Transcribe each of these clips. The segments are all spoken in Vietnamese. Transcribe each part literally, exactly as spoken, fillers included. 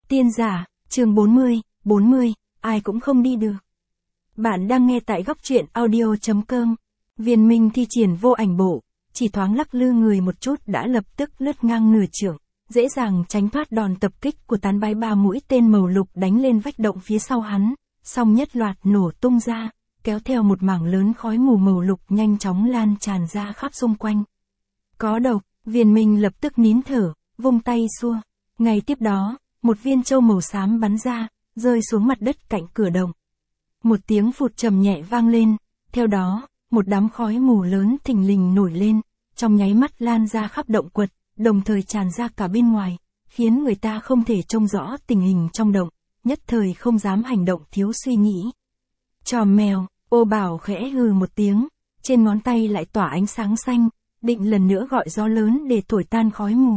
Tiên giả, chương bốn mươi, bốn mươi, ai cũng không đi được. Bạn đang nghe tại góc truyện audio.com. Viên minh thi triển vô ảnh bộ, chỉ thoáng lắc lư người một chút đã lập tức lướt ngang nửa trượng, dễ dàng tránh thoát đòn tập kích của tán bái ba mũi tên màu lục đánh lên vách động phía sau hắn, song nhất loạt nổ tung ra, kéo theo một mảng lớn khói mù màu lục nhanh chóng lan tràn ra khắp xung quanh. Có độc, viên minh lập tức nín thở, vung tay xua. Ngay tiếp đó, một viên châu màu xám bắn ra, rơi xuống mặt đất cạnh cửa động. Một tiếng phụt trầm nhẹ vang lên, theo đó, một đám khói mù lớn thình lình nổi lên, trong nháy mắt lan ra khắp động quật, đồng thời tràn ra cả bên ngoài, khiến người ta không thể trông rõ tình hình trong động, nhất thời không dám hành động thiếu suy nghĩ. Tròm mèo, Ô Bảo khẽ hừ một tiếng, trên ngón tay lại tỏa ánh sáng xanh, định lần nữa gọi gió lớn để thổi tan khói mù.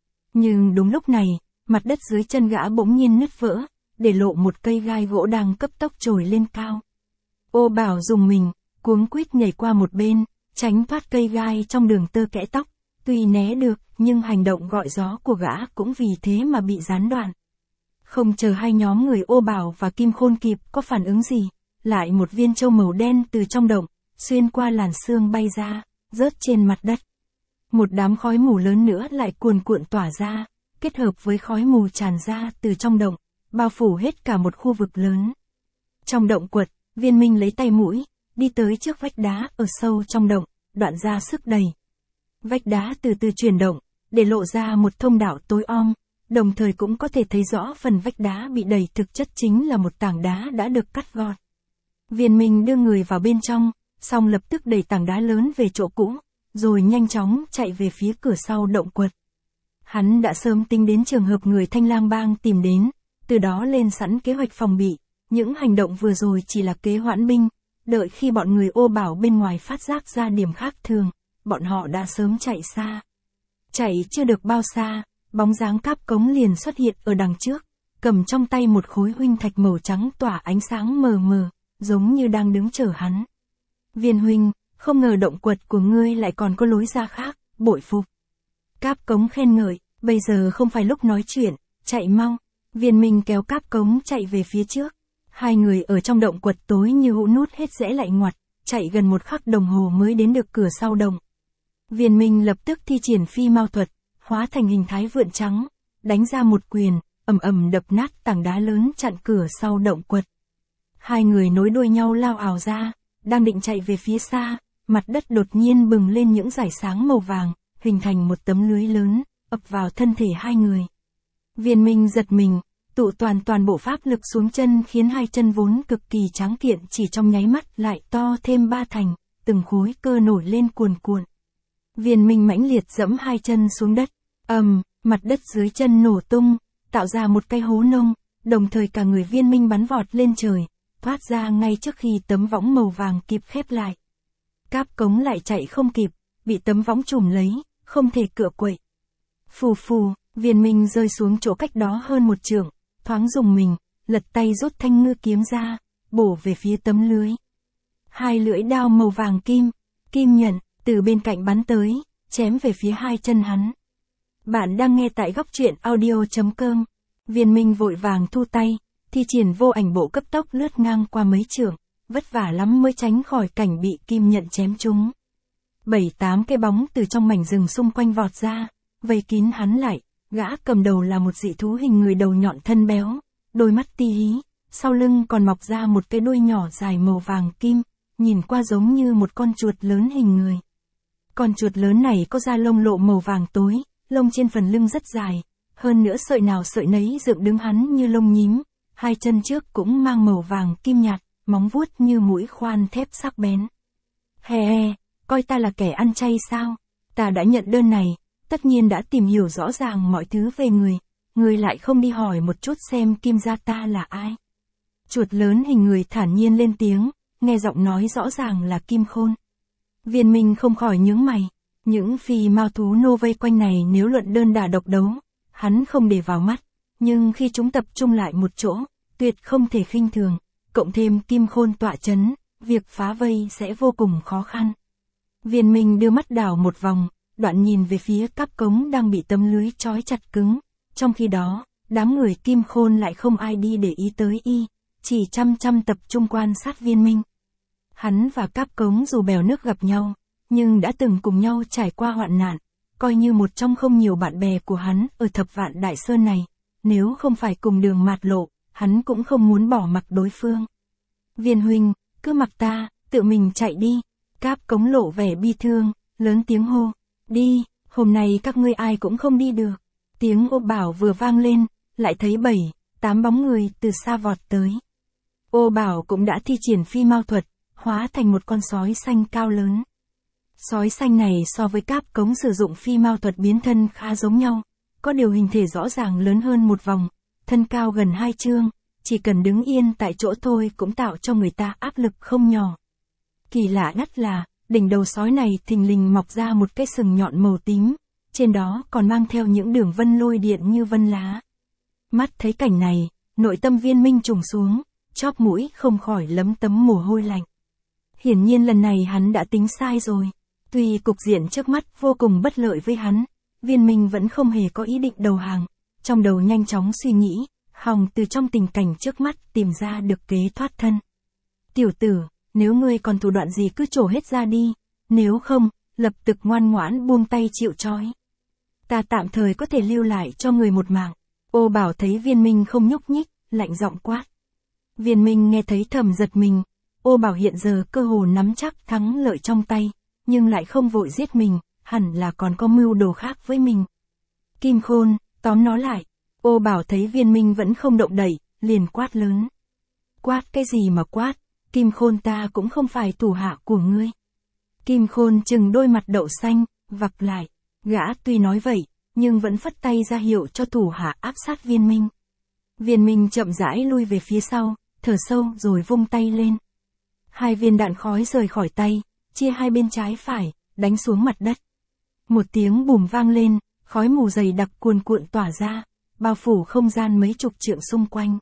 Nhưng đúng lúc này, mặt đất dưới chân gã bỗng nhiên nứt vỡ, để lộ một cây gai gỗ đang cấp tốc trồi lên cao. Ô Bảo dùng mình, cuống quýt nhảy qua một bên, tránh thoát cây gai trong đường tơ kẽ tóc, tuy né được, nhưng hành động gọi gió của gã cũng vì thế mà bị gián đoạn. Không chờ hai nhóm người Ô Bảo và Kim Khôn kịp có phản ứng gì, lại một viên châu màu đen từ trong động, xuyên qua làn sương bay ra, rớt trên mặt đất. Một đám khói mù lớn nữa lại cuồn cuộn tỏa ra, kết hợp với khói mù tràn ra từ trong động, bao phủ hết cả một khu vực lớn. Trong động quật, Viên Minh lấy tay mũi, đi tới trước vách đá ở sâu trong động, đoạn ra sức đẩy. Vách đá từ từ chuyển động, để lộ ra một thông đạo tối om, đồng thời cũng có thể thấy rõ phần vách đá bị đẩy thực chất chính là một tảng đá đã được cắt gọt. Viên Minh đưa người vào bên trong, xong lập tức đẩy tảng đá lớn về chỗ cũ, rồi nhanh chóng chạy về phía cửa sau động quật. Hắn đã sớm tính đến trường hợp người Thanh Lang Bang tìm đến, từ đó lên sẵn kế hoạch phòng bị, những hành động vừa rồi chỉ là kế hoãn binh, đợi khi bọn người Ô Bảo bên ngoài phát giác ra điểm khác thường, bọn họ đã sớm chạy xa. Chạy chưa được bao xa, bóng dáng Cáp Cống liền xuất hiện ở đằng trước, cầm trong tay một khối huynh thạch màu trắng tỏa ánh sáng mờ mờ, giống như đang đứng chờ hắn. Viên huynh, không ngờ động quật của ngươi lại còn có lối ra khác, bội phục. Cáp Cống khen ngợi, bây giờ không phải lúc nói chuyện, chạy mau. Viên Minh kéo Cáp Cống chạy về phía trước. Hai người ở trong động quật tối như hũ nút hết dễ lại ngoặt, chạy gần một khắc đồng hồ mới đến được cửa sau động. Viên Minh lập tức thi triển phi mao thuật, hóa thành hình thái vượn trắng, đánh ra một quyền, ầm ầm đập nát tảng đá lớn chặn cửa sau động quật. Hai người nối đuôi nhau lao ảo ra, đang định chạy về phía xa, mặt đất đột nhiên bừng lên những dải sáng màu vàng, hình thành một tấm lưới lớn, ập vào thân thể hai người. Viên Minh giật mình, tụ toàn toàn bộ pháp lực xuống chân khiến hai chân vốn cực kỳ tráng kiện chỉ trong nháy mắt lại to thêm ba thành, từng khối cơ nổi lên cuồn cuộn. Viên Minh mãnh liệt giẫm hai chân xuống đất, ầm, mặt đất dưới chân nổ tung, tạo ra một cái hố nông, đồng thời cả người Viên Minh bắn vọt lên trời, thoát ra ngay trước khi tấm võng màu vàng kịp khép lại. Cáp Cống lại chạy không kịp, bị tấm võng trùm lấy, không thể cựa quậy. Phù phù, Viên Minh rơi xuống chỗ cách đó hơn một trượng, thoáng dùng mình, lật tay rút thanh ngư kiếm ra, bổ về phía tấm lưới. Hai lưỡi đao màu vàng kim, kim nhận, từ bên cạnh bắn tới, chém về phía hai chân hắn. Bạn đang nghe tại góc truyện audio.com. Viên Minh vội vàng thu tay, thi triển vô ảnh bộ cấp tốc lướt ngang qua mấy trượng, vất vả lắm mới tránh khỏi cảnh bị kim nhận chém trúng. Bảy tám cái bóng từ trong mảnh rừng xung quanh vọt ra, vây kín hắn lại. Gã cầm đầu là một dị thú hình người đầu nhọn thân béo, đôi mắt ti hí, sau lưng còn mọc ra một cái đuôi nhỏ dài màu vàng kim, nhìn qua giống như một con chuột lớn hình người. Con chuột lớn này có da lông lộ màu vàng tối, lông trên phần lưng rất dài, hơn nữa sợi nào sợi nấy dựng đứng hắn như lông nhím, hai chân trước cũng mang màu vàng kim nhạt, móng vuốt như mũi khoan thép sắc bén. Hè hè, coi ta là kẻ ăn chay sao? Ta đã nhận đơn này. Tất nhiên đã tìm hiểu rõ ràng mọi thứ về người, người lại không đi hỏi một chút xem Kim gia ta là ai. Chuột lớn hình người thản nhiên lên tiếng, nghe giọng nói rõ ràng là Kim Khôn. Viên Minh không khỏi nhướng mày, những phi mao thú nô vây quanh này nếu luận đơn đả độc đấu, hắn không để vào mắt, nhưng khi chúng tập trung lại một chỗ, tuyệt không thể khinh thường, cộng thêm Kim Khôn tọa chấn, việc phá vây sẽ vô cùng khó khăn. Viên Minh đưa mắt đảo một vòng, đoạn nhìn về phía Cáp Cống đang bị tấm lưới trói chặt cứng, trong khi đó, đám người Kim Khôn lại không ai đi để ý tới y, chỉ chăm chăm tập trung quan sát Viên Minh. Hắn và Cáp Cống dù bèo nước gặp nhau, nhưng đã từng cùng nhau trải qua hoạn nạn, coi như một trong không nhiều bạn bè của hắn ở Thập Vạn Đại Sơn này, nếu không phải cùng đường mạt lộ, hắn cũng không muốn bỏ mặc đối phương. Viên huynh, cứ mặc ta, tự mình chạy đi. Cáp Cống lộ vẻ bi thương, lớn tiếng hô, đi, hôm nay các ngươi ai cũng không đi được. Tiếng ô bảo vừa vang lên, lại thấy bảy, tám bóng người từ xa vọt tới. Ô bảo cũng đã thi triển phi mao thuật, hóa thành một con sói xanh cao lớn. Sói xanh này so với Cáp Cống sử dụng phi mao thuật biến thân khá giống nhau, có điều hình thể rõ ràng lớn hơn một vòng, thân cao gần hai trượng, chỉ cần đứng yên tại chỗ thôi cũng tạo cho người ta áp lực không nhỏ. Kỳ lạ nhất là, đỉnh đầu sói này thình lình mọc ra một cái sừng nhọn màu tím, trên đó còn mang theo những đường vân lôi điện như vân lá. Mắt thấy cảnh này, nội tâm Viên Minh trùng xuống, chóp mũi không khỏi lấm tấm mồ hôi lạnh. Hiển nhiên lần này hắn đã tính sai rồi. Tuy cục diện trước mắt vô cùng bất lợi với hắn, Viên Minh vẫn không hề có ý định đầu hàng, trong đầu nhanh chóng suy nghĩ, hòng từ trong tình cảnh trước mắt tìm ra được kế thoát thân. Tiểu tử, nếu ngươi còn thủ đoạn gì cứ trổ hết ra đi, nếu không, lập tức ngoan ngoãn buông tay chịu trói. Ta tạm thời có thể lưu lại cho người một mạng. Ô bảo thấy Viên Minh không nhúc nhích, lạnh giọng quát. Viên Minh nghe thấy thầm giật mình, ô bảo hiện giờ cơ hồ nắm chắc thắng lợi trong tay, nhưng lại không vội giết mình, hẳn là còn có mưu đồ khác với mình. Kim Khôn, tóm nó lại. Ô bảo thấy Viên Minh vẫn không động đậy, liền quát lớn. Quát cái gì mà quát, Kim Khôn ta cũng không phải thủ hạ của ngươi. Kim Khôn chừng đôi mặt đậu xanh, vặc lại, gã tuy nói vậy, nhưng vẫn phất tay ra hiệu cho thủ hạ áp sát Viên Minh. Viên Minh chậm rãi lui về phía sau, thở sâu rồi vung tay lên. Hai viên đạn khói rời khỏi tay, chia hai bên trái phải, đánh xuống mặt đất. Một tiếng bùm vang lên, khói mù dày đặc cuồn cuộn tỏa ra, bao phủ không gian mấy chục trượng xung quanh.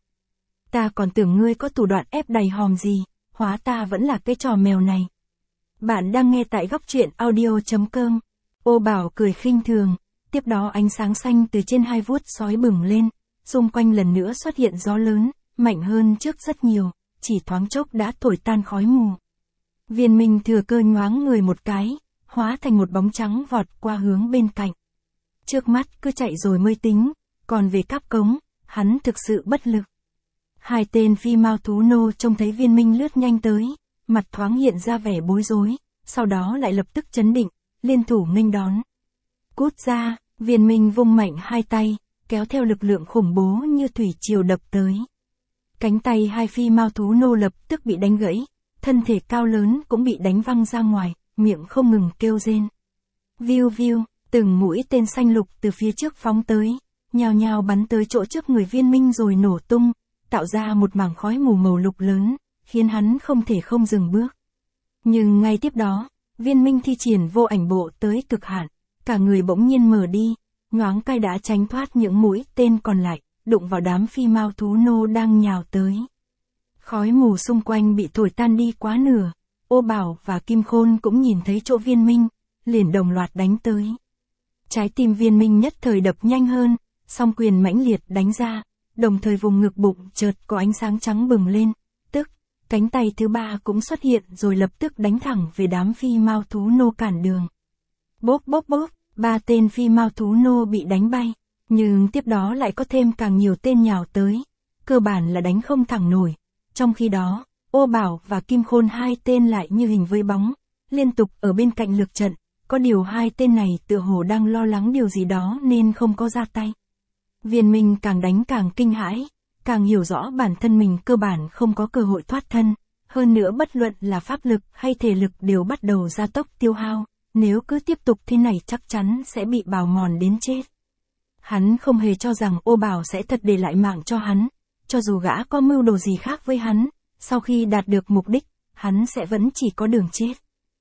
Ta còn tưởng ngươi có thủ đoạn ép đầy hòm gì, hóa ta vẫn là cái trò mèo này. Bạn đang nghe tại góc truyện audio chấm com. Ô bảo cười khinh thường, tiếp đó ánh sáng xanh từ trên hai vuốt sói bừng lên, xung quanh lần nữa xuất hiện gió lớn, mạnh hơn trước rất nhiều, chỉ thoáng chốc đã thổi tan khói mù. Viên Minh thừa cơ nhoáng người một cái, hóa thành một bóng trắng vọt qua hướng bên cạnh. Trước mắt cứ chạy rồi mới tính, còn về Cáp Cống, hắn thực sự bất lực. Hai tên phi mao thú nô trông thấy Viên Minh lướt nhanh tới, mặt thoáng hiện ra vẻ bối rối, sau đó lại lập tức chấn định, liên thủ nghênh đón. Cút ra, Viên Minh vung mạnh hai tay, kéo theo lực lượng khủng bố như thủy triều đập tới. Cánh tay hai phi mao thú nô lập tức bị đánh gãy, thân thể cao lớn cũng bị đánh văng ra ngoài, miệng không ngừng kêu rên. Viu viu, từng mũi tên xanh lục từ phía trước phóng tới, nhào nhào bắn tới chỗ trước người Viên Minh rồi nổ tung, tạo ra một mảng khói mù màu lục lớn, khiến hắn không thể không dừng bước. Nhưng ngay tiếp đó, Viên Minh thi triển vô ảnh bộ tới cực hạn, cả người bỗng nhiên mở đi, nhoáng cái đã tránh thoát những mũi tên còn lại, đụng vào đám phi mao thú nô đang nhào tới. Khói mù xung quanh bị thổi tan đi quá nửa, Ô Bảo và Kim Khôn cũng nhìn thấy chỗ Viên Minh, liền đồng loạt đánh tới. Trái tim Viên Minh nhất thời đập nhanh hơn, song quyền mãnh liệt đánh ra, đồng thời vùng ngực bụng chợt có ánh sáng trắng bừng lên, tức, cánh tay thứ ba cũng xuất hiện rồi lập tức đánh thẳng về đám phi mao thú nô cản đường. Bốp bốp bốp, ba tên phi mao thú nô bị đánh bay, nhưng tiếp đó lại có thêm càng nhiều tên nhào tới, cơ bản là đánh không thẳng nổi. Trong khi đó, Ô Bảo và Kim Khôn hai tên lại như hình với bóng, liên tục ở bên cạnh lược trận, có điều hai tên này tựa hồ đang lo lắng điều gì đó nên không có ra tay. Viên Minh càng đánh càng kinh hãi, càng hiểu rõ bản thân mình cơ bản không có cơ hội thoát thân, hơn nữa bất luận là pháp lực hay thể lực đều bắt đầu gia tốc tiêu hao, nếu cứ tiếp tục thế này chắc chắn sẽ bị bào mòn đến chết. Hắn không hề cho rằng Ô Bảo sẽ thật để lại mạng cho hắn, cho dù gã có mưu đồ gì khác với hắn, sau khi đạt được mục đích, hắn sẽ vẫn chỉ có đường chết.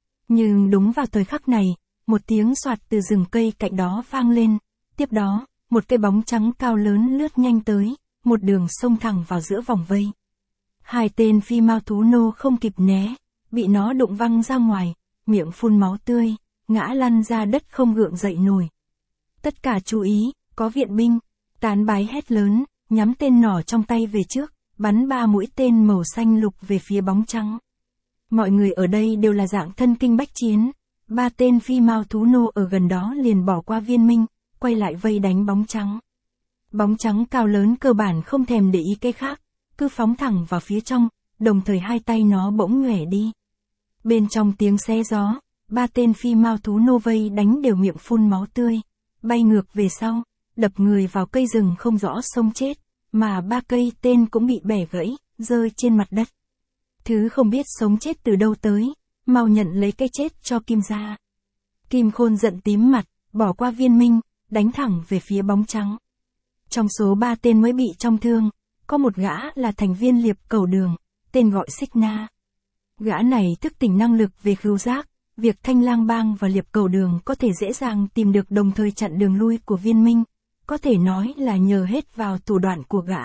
Nhưng đúng vào thời khắc này, một tiếng soạt từ rừng cây cạnh đó vang lên, tiếp đó, một cái bóng trắng cao lớn lướt nhanh tới, một đường xông thẳng vào giữa vòng vây. Hai tên phi mao thú nô không kịp né, bị nó đụng văng ra ngoài, miệng phun máu tươi, ngã lăn ra đất không gượng dậy nổi. Tất cả chú ý, có viện binh. Tán bái hét lớn, nhắm tên nỏ trong tay về trước, bắn ba mũi tên màu xanh lục về phía bóng trắng. Mọi người ở đây đều là dạng thân kinh bách chiến, ba tên phi mao thú nô ở gần đó liền bỏ qua viên minh, quay lại vây đánh bóng trắng. Bóng trắng cao lớn cơ bản không thèm để ý cái khác, cứ phóng thẳng vào phía trong, đồng thời hai tay nó bỗng nhòe đi. Bên trong tiếng xé gió, ba tên phi mao thú nô vây đánh đều miệng phun máu tươi, bay ngược về sau, đập người vào cây rừng không rõ sống chết, mà ba cây tên cũng bị bẻ gãy, rơi trên mặt đất. Thứ không biết sống chết từ đâu tới, mau nhận lấy cái chết cho Kim gia. Kim Khôn giận tím mặt, bỏ qua viên minh, đánh thẳng về phía bóng trắng. Trong số ba tên mới bị trọng thương, có một gã là thành viên liệp cầu đường, tên gọi Xích Na. Gã này thức tỉnh năng lực về khứu giác, việc Thanh Lang Bang và liệp cầu đường có thể dễ dàng tìm được đồng thời chặn đường lui của viên minh, có thể nói là nhờ hết vào thủ đoạn của gã.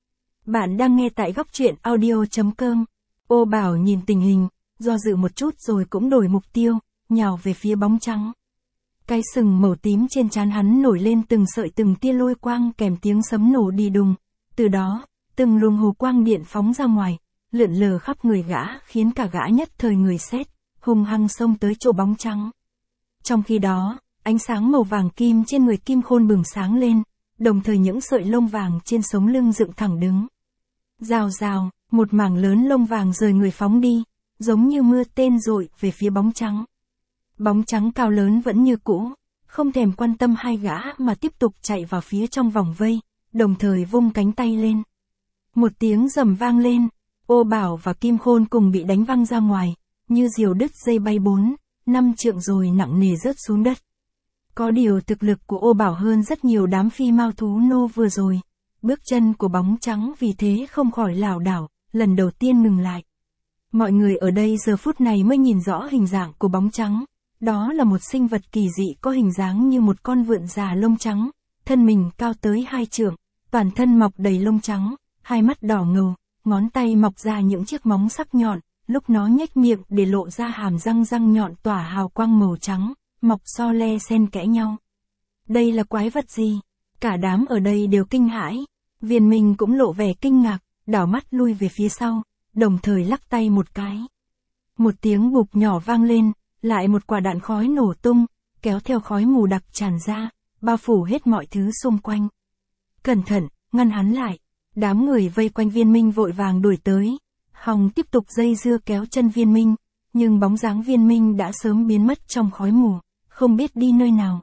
Bạn đang nghe tại góc truyện audio chấm com. Ô Bảo nhìn tình hình, do dự một chút rồi cũng đổi mục tiêu, nhào về phía bóng trắng. Cái sừng màu tím trên trán hắn nổi lên từng sợi từng tia lôi quang kèm tiếng sấm nổ đi đùng. Từ đó, từng luồng hồ quang điện phóng ra ngoài, lượn lờ khắp người gã khiến cả gã nhất thời người sét, hung hăng xông tới chỗ bóng trắng. Trong khi đó, ánh sáng màu vàng kim trên người Kim Khôn bừng sáng lên, đồng thời những sợi lông vàng trên sống lưng dựng thẳng đứng. Rào rào, một mảng lớn lông vàng rời người phóng đi, giống như mưa tên dội về phía bóng trắng. Bóng trắng cao lớn vẫn như cũ, không thèm quan tâm hai gã mà tiếp tục chạy vào phía trong vòng vây, đồng thời vung cánh tay lên. Một tiếng rầm vang lên, Ô Bảo và Kim Khôn cùng bị đánh văng ra ngoài, như diều đứt dây bay bốn, năm trượng rồi nặng nề rớt xuống đất. Có điều thực lực của Ô Bảo hơn rất nhiều đám phi mao thú nô vừa rồi, bước chân của bóng trắng vì thế không khỏi lảo đảo, lần đầu tiên ngừng lại. Mọi người ở đây giờ phút này mới nhìn rõ hình dạng của bóng trắng, đó là một sinh vật kỳ dị có hình dáng như một con vượn già lông trắng, thân mình cao tới hai trượng, toàn thân mọc đầy lông trắng, hai mắt đỏ ngầu, ngón tay mọc ra những chiếc móng sắc nhọn, lúc nó nhếch miệng để lộ ra hàm răng răng nhọn tỏa hào quang màu trắng, mọc so le xen kẽ nhau. Đây là quái vật gì? Cả đám ở đây đều kinh hãi, Viên Minh cũng lộ vẻ kinh ngạc, đảo mắt lui về phía sau, đồng thời lắc tay một cái. Một tiếng bụp nhỏ vang lên, lại một quả đạn khói nổ tung, kéo theo khói mù đặc tràn ra, bao phủ hết mọi thứ xung quanh. Cẩn thận, ngăn hắn lại. Đám người vây quanh Viên Minh vội vàng đuổi tới. Hòng tiếp tục dây dưa kéo chân Viên Minh, nhưng bóng dáng Viên Minh đã sớm biến mất trong khói mù, không biết đi nơi nào.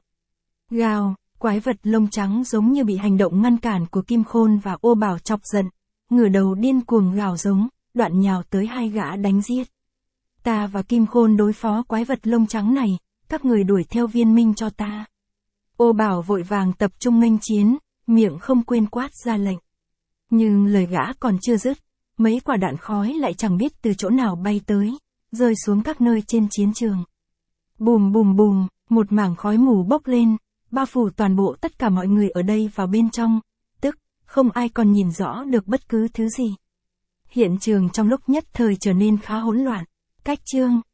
Gào, quái vật lông trắng giống như bị hành động ngăn cản của Kim Khôn và Ô Bảo chọc giận, ngửa đầu điên cuồng gào giống, đoạn nhào tới hai gã đánh giết. Ta và Kim Khôn đối phó quái vật lông trắng này, các người đuổi theo Viên Minh cho ta. Ô Bảo vội vàng tập trung nghênh chiến, miệng không quên quát ra lệnh. Nhưng lời gã còn chưa dứt, mấy quả đạn khói lại chẳng biết từ chỗ nào bay tới, rơi xuống các nơi trên chiến trường. Bùm bùm bùm, một mảng khói mù bốc lên, bao phủ toàn bộ tất cả mọi người ở đây vào bên trong, tức, không ai còn nhìn rõ được bất cứ thứ gì. Hiện trường trong lúc nhất thời trở nên khá hỗn loạn. Cách chương